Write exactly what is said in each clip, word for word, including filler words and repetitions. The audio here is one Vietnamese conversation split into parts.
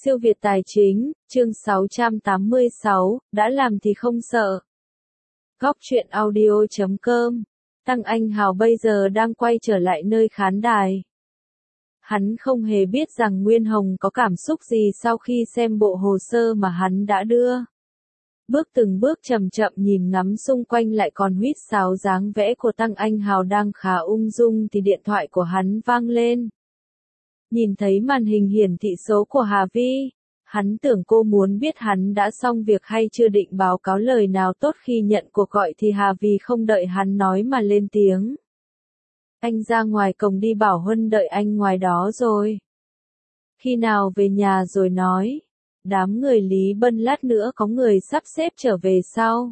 Siêu Việt Tài Chính, chương sáu trăm tám mươi sáu, đã làm thì không sợ. Góc truyện audio chấm com. Tăng Anh Hào bây giờ đang quay trở lại nơi khán đài. Hắn không hề biết rằng Nguyên Hồng có cảm xúc gì sau khi xem bộ hồ sơ mà hắn đã đưa. Bước từng bước chậm chậm nhìn ngắm xung quanh lại còn huýt sáo dáng vẽ của Tăng Anh Hào đang khá ung dung thì điện thoại của hắn vang lên. Nhìn thấy màn hình hiển thị số của Hà Vi, hắn tưởng cô muốn biết hắn đã xong việc hay chưa định báo cáo lời nào tốt khi nhận cuộc gọi thì Hà Vi không đợi hắn nói mà lên tiếng. Anh ra ngoài cổng đi, bảo Huân đợi anh ngoài đó rồi. Khi nào về nhà rồi nói. Đám người Lý Bân lát nữa có người sắp xếp trở về sau.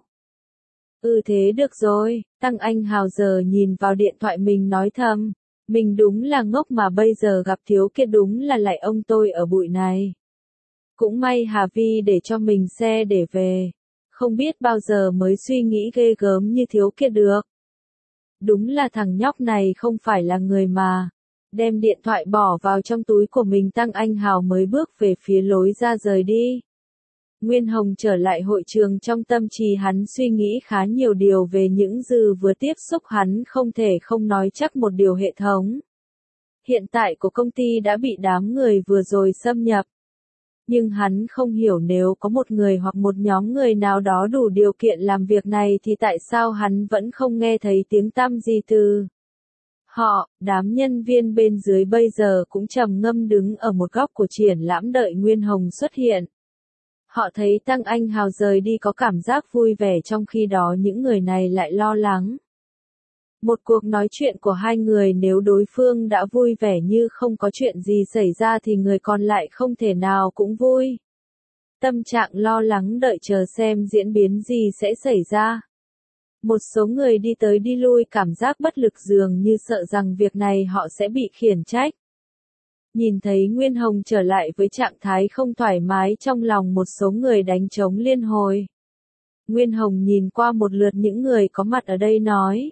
Ừ thế được rồi, Tăng Anh Hào giờ nhìn vào điện thoại mình nói thầm. Mình đúng là ngốc mà bây giờ gặp thiếu kia đúng là lại ông tôi ở bụi này. Cũng may Hà Vi để cho mình xe để về. Không biết bao giờ mới suy nghĩ ghê gớm như thiếu kia được. Đúng là thằng nhóc này không phải là người mà. Đem điện thoại bỏ vào trong túi của mình, Tăng Anh Hào mới bước về phía lối ra rời đi. Nguyên Hồng trở lại hội trường, trong tâm trí hắn suy nghĩ khá nhiều điều về những dư vừa tiếp xúc, hắn không thể không nói chắc một điều hệ thống hiện tại của công ty đã bị đám người vừa rồi xâm nhập. Nhưng hắn không hiểu nếu có một người hoặc một nhóm người nào đó đủ điều kiện làm việc này thì tại sao hắn vẫn không nghe thấy tiếng tăm gì từ họ. Đám nhân viên bên dưới bây giờ cũng trầm ngâm đứng ở một góc của triển lãm đợi Nguyên Hồng xuất hiện. Họ thấy Tăng Anh Hào rời đi có cảm giác vui vẻ, trong khi đó những người này lại lo lắng. Một cuộc nói chuyện của hai người, nếu đối phương đã vui vẻ như không có chuyện gì xảy ra thì người còn lại không thể nào cũng vui. Tâm trạng lo lắng đợi chờ xem diễn biến gì sẽ xảy ra. Một số người đi tới đi lui, cảm giác bất lực, dường như sợ rằng việc này họ sẽ bị khiển trách. Nhìn thấy Nguyên Hồng trở lại với trạng thái không thoải mái trong lòng, một số người đánh trống liên hồi. Nguyên Hồng nhìn qua một lượt những người có mặt ở đây nói.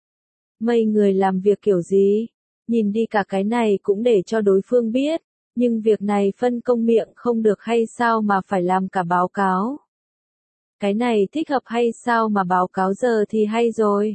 Mấy người làm việc kiểu gì? Nhìn đi cả cái này cũng để cho đối phương biết. Nhưng việc này phân công miệng không được hay sao mà phải làm cả báo cáo? Cái này thích hợp hay sao mà báo cáo giờ thì hay rồi.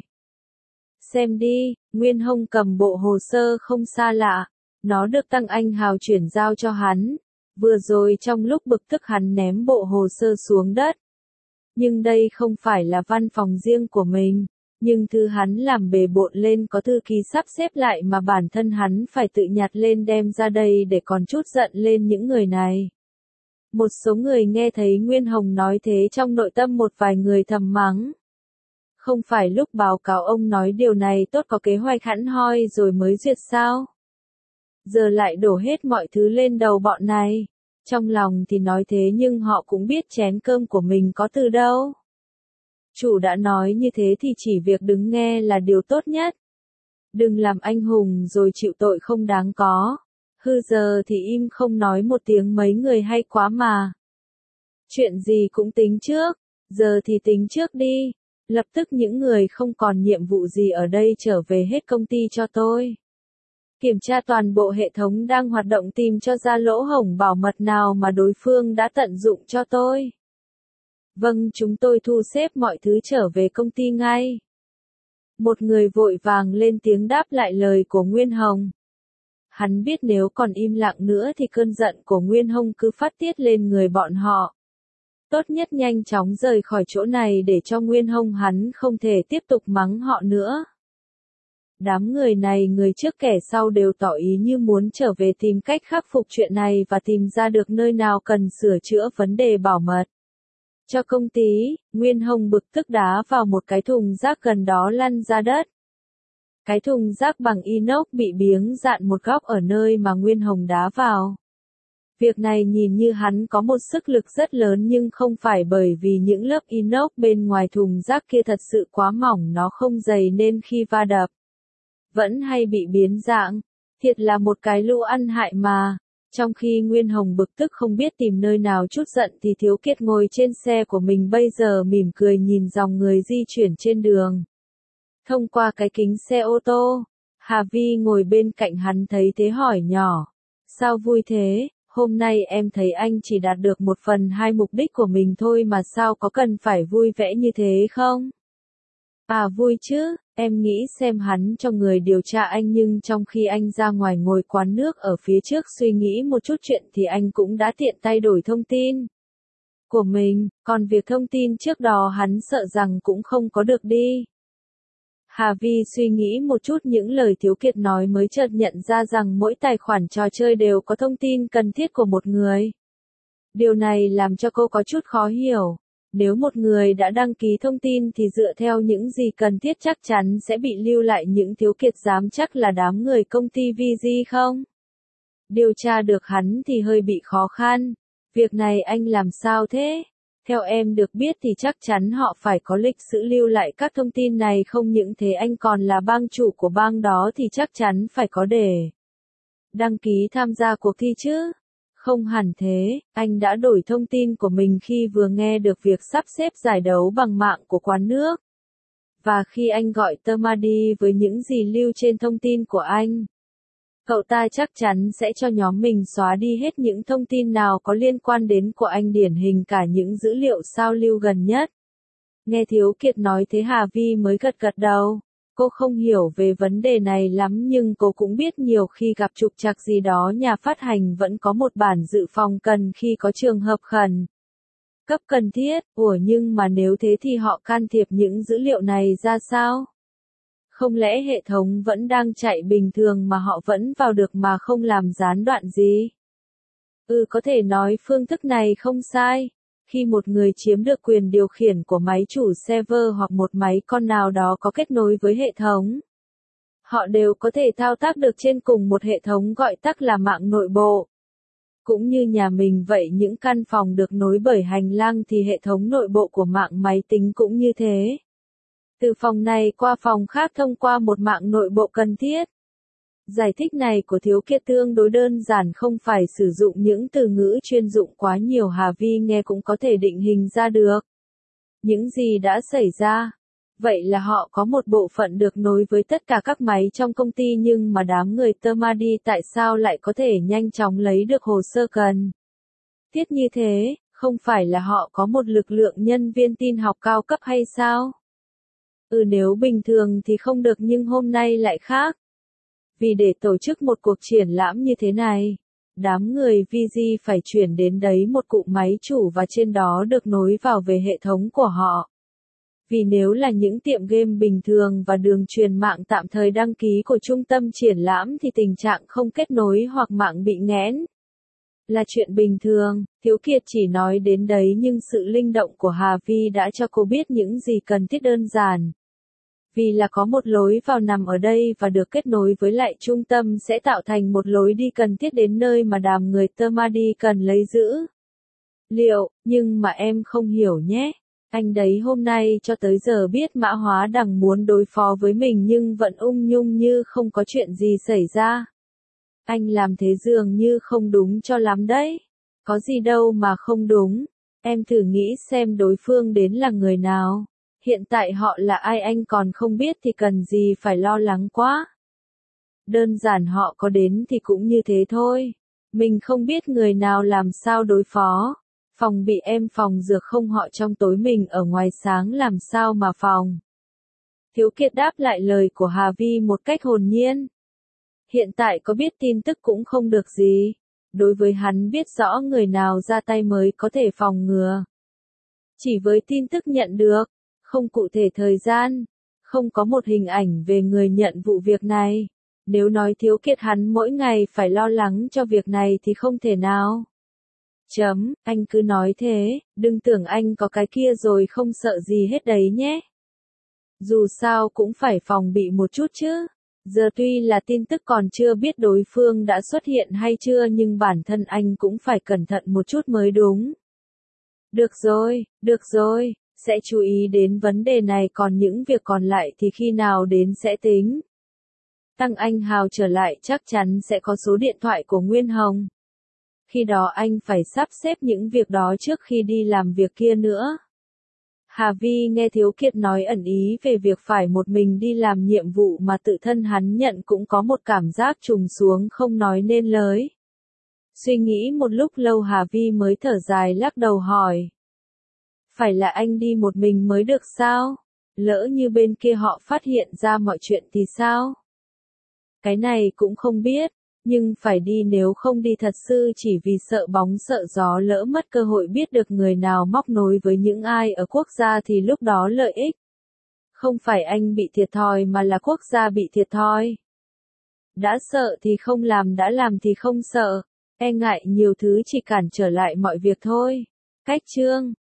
Xem đi, Nguyên Hồng cầm bộ hồ sơ không xa lạ. Nó được Tăng Anh Hào chuyển giao cho hắn. Vừa rồi trong lúc bực tức hắn ném bộ hồ sơ xuống đất. Nhưng đây không phải là văn phòng riêng của mình. Nhưng thư hắn làm bề bộn lên, có thư ký sắp xếp lại mà bản thân hắn phải tự nhặt lên đem ra đây để còn chút giận lên những người này. Một số người nghe thấy Nguyên Hồng nói thế, trong nội tâm một vài người thầm mắng. Không phải lúc báo cáo ông nói điều này tốt, có kế hoạch hẳn hoi rồi mới duyệt sao? Giờ lại đổ hết mọi thứ lên đầu bọn này. Trong lòng thì nói thế nhưng họ cũng biết chén cơm của mình có từ đâu. Chủ đã nói như thế thì chỉ việc đứng nghe là điều tốt nhất. Đừng làm anh hùng rồi chịu tội không đáng có. Hư giờ thì im không nói một tiếng, mấy người hay quá mà. Chuyện gì cũng tính trước, giờ thì tính trước đi. Lập tức những người không còn nhiệm vụ gì ở đây trở về hết công ty cho tôi. Kiểm tra toàn bộ hệ thống đang hoạt động, tìm cho ra lỗ hổng bảo mật nào mà đối phương đã tận dụng cho tôi. Vâng, chúng tôi thu xếp mọi thứ, trở về công ty ngay. Một người vội vàng lên tiếng đáp lại lời của Nguyên Hồng. Hắn biết nếu còn im lặng nữa thì cơn giận của Nguyên Hồng cứ phát tiết lên người bọn họ. Tốt nhất nhanh chóng rời khỏi chỗ này để cho Nguyên Hồng hắn không thể tiếp tục mắng họ nữa. Đám người này người trước kẻ sau đều tỏ ý như muốn trở về tìm cách khắc phục chuyện này và tìm ra được nơi nào cần sửa chữa vấn đề bảo mật. Cho công ty, Nguyên Hồng bực tức đá vào một cái thùng rác gần đó lăn ra đất. Cái thùng rác bằng inox bị biếng dạn một góc ở nơi mà Nguyên Hồng đá vào. Việc này nhìn như hắn có một sức lực rất lớn, nhưng không phải, bởi vì những lớp inox bên ngoài thùng rác kia thật sự quá mỏng, nó không dày nên khi va đập vẫn hay bị biến dạng. Thiệt là một cái lũ ăn hại mà. Trong khi Nguyên Hồng bực tức không biết tìm nơi nào chút giận thì Thiếu Kiệt ngồi trên xe của mình bây giờ mỉm cười nhìn dòng người di chuyển trên đường. Thông qua cái kính xe ô tô, Hà Vi ngồi bên cạnh hắn thấy thế hỏi nhỏ. Sao vui thế? Hôm nay em thấy anh chỉ đạt được một phần hai mục đích của mình thôi mà sao có cần phải vui vẻ như thế không? À vui chứ, em nghĩ xem hắn cho người điều tra anh nhưng trong khi anh ra ngoài ngồi quán nước ở phía trước suy nghĩ một chút chuyện thì anh cũng đã tiện tay đổi thông tin của mình, còn việc thông tin trước đó hắn sợ rằng cũng không có được đi. Hà Vi suy nghĩ một chút những lời Thiếu Kiệt nói mới chợt nhận ra rằng mỗi tài khoản trò chơi đều có thông tin cần thiết của một người. Điều này làm cho cô có chút khó hiểu. Nếu một người đã đăng ký thông tin thì dựa theo những gì cần thiết chắc chắn sẽ bị lưu lại những Thiếu Kiệt dám chắc là đám người công ty vê giê không? Điều tra được hắn thì hơi bị khó khăn. Việc này anh làm sao thế? Theo em được biết thì chắc chắn họ phải có lịch sử lưu lại các thông tin này không những thế anh còn là bang chủ của bang đó thì chắc chắn phải có để đăng ký tham gia cuộc thi chứ. Không hẳn thế, anh đã đổi thông tin của mình khi vừa nghe được việc sắp xếp giải đấu bằng mạng của quán nước. Và khi anh gọi Tamadi với những gì lưu trên thông tin của anh, cậu ta chắc chắn sẽ cho nhóm mình xóa đi hết những thông tin nào có liên quan đến của anh điển hình cả những dữ liệu sao lưu gần nhất. Nghe Thiếu Kiệt nói thế Hà Vi mới gật gật đầu. Cô không hiểu về vấn đề này lắm nhưng cô cũng biết nhiều khi gặp trục trặc gì đó nhà phát hành vẫn có một bản dự phòng cần khi có trường hợp khẩn cấp cần thiết. Ủa nhưng mà nếu thế thì họ can thiệp những dữ liệu này ra sao? Không lẽ hệ thống vẫn đang chạy bình thường mà họ vẫn vào được mà không làm gián đoạn gì? Ừ có thể nói phương thức này không sai. Khi một người chiếm được quyền điều khiển của máy chủ server hoặc một máy con nào đó có kết nối với hệ thống, họ đều có thể thao tác được trên cùng một hệ thống gọi tắt là mạng nội bộ. Cũng như nhà mình vậy những căn phòng được nối bởi hành lang thì hệ thống nội bộ của mạng máy tính cũng như thế. Từ phòng này qua phòng khác thông qua một mạng nội bộ cần thiết. Giải thích này của Thiếu Kiệt tương đối đơn giản không phải sử dụng những từ ngữ chuyên dụng quá nhiều Hà Vi nghe cũng có thể định hình ra được. Những gì đã xảy ra? Vậy là họ có một bộ phận được nối với tất cả các máy trong công ty nhưng mà đám người Tamadi tại sao lại có thể nhanh chóng lấy được hồ sơ cần thiết như thế, không phải là họ có một lực lượng nhân viên tin học cao cấp hay sao? Ừ nếu bình thường thì không được nhưng hôm nay lại khác. Vì để tổ chức một cuộc triển lãm như thế này, đám người vê giê phải chuyển đến đấy một cụm máy chủ và trên đó được nối vào về hệ thống của họ. Vì nếu là những tiệm game bình thường và đường truyền mạng tạm thời đăng ký của trung tâm triển lãm thì tình trạng không kết nối hoặc mạng bị nghẽn là chuyện bình thường. Thiếu Kiệt chỉ nói đến đấy nhưng sự linh động của Hà Vi đã cho cô biết những gì cần thiết đơn giản. Vì là có một lối vào nằm ở đây và được kết nối với lại trung tâm sẽ tạo thành một lối đi cần thiết đến nơi mà đám người Tamadi cần lấy giữ liệu, nhưng mà em không hiểu nhé. Anh đấy hôm nay cho tới giờ biết Mã Hóa Đằng muốn đối phó với mình nhưng vẫn ung nhung như không có chuyện gì xảy ra. Anh làm thế dường như không đúng cho lắm đấy. Có gì đâu mà không đúng. Em thử nghĩ xem đối phương đến là người nào. Hiện tại họ là ai anh còn không biết thì cần gì phải lo lắng quá. Đơn giản họ có đến thì cũng như thế thôi. Mình không biết người nào làm sao đối phó. Phòng bị em phòng dược không họ trong tối mình ở ngoài sáng làm sao mà phòng. Thiếu Kiệt đáp lại lời của Hà Vi một cách hồn nhiên. Hiện tại có biết tin tức cũng không được gì. Đối với hắn biết rõ người nào ra tay mới có thể phòng ngừa. Chỉ với tin tức nhận được, không cụ thể thời gian, không có một hình ảnh về người nhận vụ việc này. Nếu nói Thiếu Kiệt hắn mỗi ngày phải lo lắng cho việc này thì không thể nào. Chấm, anh cứ nói thế, đừng tưởng anh có cái kia rồi không sợ gì hết đấy nhé. Dù sao cũng phải phòng bị một chút chứ. Giờ tuy là tin tức còn chưa biết đối phương đã xuất hiện hay chưa nhưng bản thân anh cũng phải cẩn thận một chút mới đúng. Được rồi, được rồi, sẽ chú ý đến vấn đề này còn những việc còn lại thì khi nào đến sẽ tính. Tăng Anh Hào trở lại chắc chắn sẽ có số điện thoại của Nguyên Hồng. Khi đó anh phải sắp xếp những việc đó trước khi đi làm việc kia nữa. Hà Vi nghe Thiếu Kiệt nói ẩn ý về việc phải một mình đi làm nhiệm vụ mà tự thân hắn nhận cũng có một cảm giác trùng xuống không nói nên lời. Suy nghĩ một lúc lâu Hà Vi mới thở dài lắc đầu hỏi. Phải là anh đi một mình mới được sao? Lỡ như bên kia họ phát hiện ra mọi chuyện thì sao? Cái này cũng không biết, nhưng phải đi, nếu không đi thật sự chỉ vì sợ bóng sợ gió lỡ mất cơ hội biết được người nào móc nối với những ai ở quốc gia thì lúc đó lợi ích. Không phải anh bị thiệt thòi mà là quốc gia bị thiệt thòi. Đã sợ thì không làm, đã làm thì không sợ. E ngại nhiều thứ chỉ cản trở lại mọi việc thôi. Cách chương